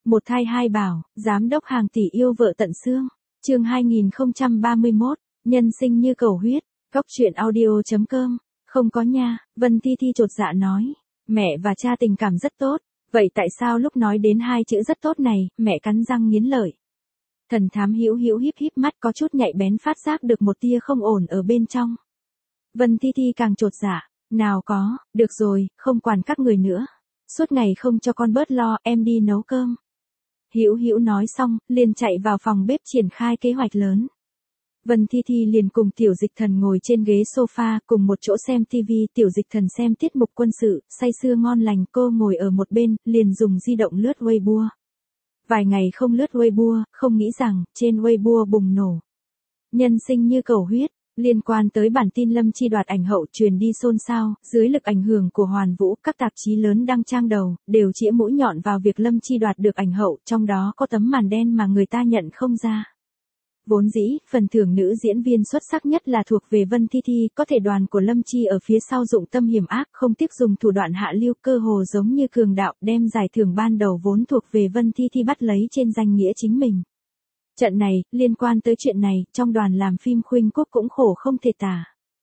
Một thai hai bảo, giám đốc hàng tỷ yêu vợ tận xương. Chương 2031, nhân sinh như cầu huyết. Góc truyện audio.com. Không có nha, Vân Thi Thi chột dạ nói. Mẹ và cha tình cảm rất tốt, vậy tại sao lúc nói đến hai chữ rất tốt này, mẹ cắn răng nghiến lợi. Thần thám híp híp mắt có chút nhạy bén phát giác được một tia không ổn ở bên trong. Vân Thi Thi càng chột dạ, nào có, được rồi, không quản các người nữa. Suốt ngày không cho con bớt lo, em đi nấu cơm. Hữu nói xong, liền chạy vào phòng bếp triển khai kế hoạch lớn. Vân Thi Thi liền cùng Tiểu Dịch Thần ngồi trên ghế sofa, cùng một chỗ xem TV, Tiểu Dịch Thần xem tiết mục quân sự, say sưa ngon lành, cô ngồi ở một bên, liền dùng di động lướt Weibo. Vài ngày không lướt Weibo, không nghĩ rằng, trên Weibo bùng nổ. Nhân sinh như cầu huyết, liên quan tới bản tin Lâm Chi đoạt ảnh hậu truyền đi xôn xao, dưới lực ảnh hưởng của Hoàn Vũ, các tạp chí lớn đăng trang đầu, đều chĩa mũi nhọn vào việc Lâm Chi đoạt được ảnh hậu, trong đó có tấm màn đen mà người ta nhận không ra. Vốn dĩ, phần thưởng nữ diễn viên xuất sắc nhất là thuộc về Vân Thi Thi, có thể đoàn của Lâm Chi ở phía sau dụng tâm hiểm ác, không tiếc dùng thủ đoạn hạ lưu, cơ hồ giống như cường đạo, đem giải thưởng ban đầu vốn thuộc về Vân Thi Thi bắt lấy trên danh nghĩa chính mình. Trận này, liên quan tới chuyện này, trong đoàn làm phim Khuynh Quốc cũng khổ không thể tả.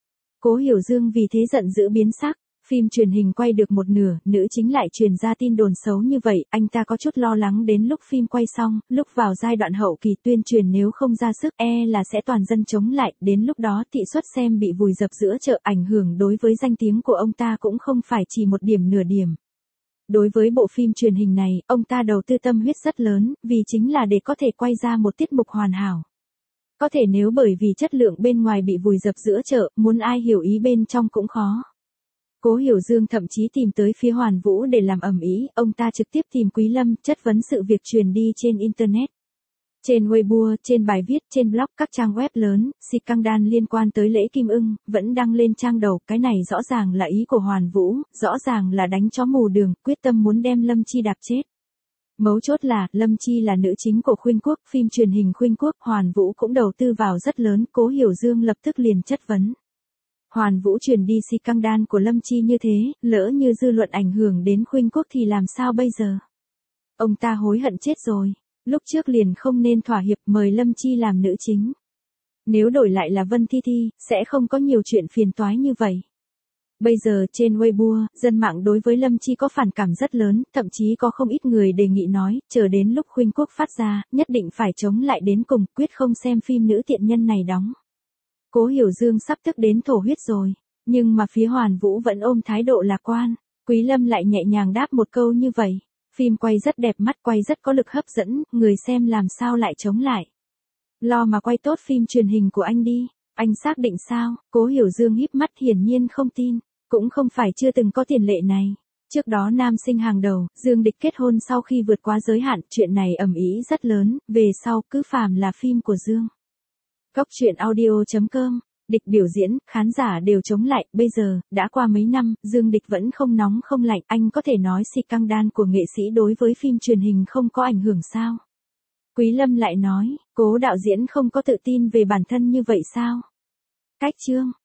Cố Hiểu Dương vì thế giận dữ biến sắc. Phim truyền hình quay được một nửa, nữ chính lại truyền ra tin đồn xấu như vậy, anh ta có chút lo lắng đến lúc phim quay xong, lúc vào giai đoạn hậu kỳ tuyên truyền nếu không ra sức là sẽ toàn dân chống lại, đến lúc đó thị suất xem bị vùi dập giữa chợ, ảnh hưởng đối với danh tiếng của ông ta cũng không phải chỉ một điểm nửa điểm. Đối với bộ phim truyền hình này, ông ta đầu tư tâm huyết rất lớn, vì chính là để có thể quay ra một tiết mục hoàn hảo. Có thể nếu bởi vì chất lượng bên ngoài bị vùi dập giữa chợ, muốn ai hiểu ý bên trong cũng khó. Cố Hiểu Dương thậm chí tìm tới phía Hoàn Vũ để làm ầm ĩ, ông ta trực tiếp tìm Quý Lâm, chất vấn sự việc truyền đi trên Internet. Trên Weibo, trên bài viết, trên blog, các trang web lớn, scandal liên quan tới Lễ Kim Ưng, vẫn đăng lên trang đầu, cái này rõ ràng là ý của Hoàn Vũ, rõ ràng là đánh chó mù đường, quyết tâm muốn đem Lâm Chi đạp chết. Mấu chốt là, Lâm Chi là nữ chính của Khuynh Quốc, phim truyền hình Khuynh Quốc, Hoàn Vũ cũng đầu tư vào rất lớn, Cố Hiểu Dương lập tức liền chất vấn. Hoàn Vũ truyền đi scandal của Lâm Chi như thế, lỡ như dư luận ảnh hưởng đến Khuynh Quốc thì làm sao bây giờ? Ông ta hối hận chết rồi, lúc trước liền không nên thỏa hiệp mời Lâm Chi làm nữ chính. Nếu đổi lại là Vân Thi Thi, sẽ không có nhiều chuyện phiền toái như vậy. Bây giờ trên Weibo, dân mạng đối với Lâm Chi có phản cảm rất lớn, thậm chí có không ít người đề nghị nói, chờ đến lúc Khuynh Quốc phát ra, nhất định phải chống lại đến cùng, quyết không xem phim nữ tiện nhân này đóng. Cố Hiểu Dương sắp tức đến thổ huyết rồi, nhưng mà phía Hoàn Vũ vẫn ôm thái độ lạc quan. Quý Lâm lại nhẹ nhàng đáp một câu như vậy. Phim quay rất đẹp mắt, quay rất có lực hấp dẫn, người xem làm sao lại chống lại. Lo mà quay tốt phim truyền hình của anh đi, anh xác định sao? Cố Hiểu Dương híp mắt hiển nhiên không tin, cũng không phải chưa từng có tiền lệ này. Trước đó nam sinh hàng đầu, Dương Địch kết hôn sau khi vượt quá giới hạn, chuyện này ầm ĩ rất lớn, về sau cứ phàm là phim của Dương. Góc truyện audio.com, Địch biểu diễn, khán giả đều chống lại, bây giờ, đã qua mấy năm, Dương Địch vẫn không nóng không lạnh, anh có thể nói scandal của nghệ sĩ đối với phim truyền hình không có ảnh hưởng sao? Quý Lâm lại nói, Cố đạo diễn không có tự tin về bản thân như vậy sao? Cách chương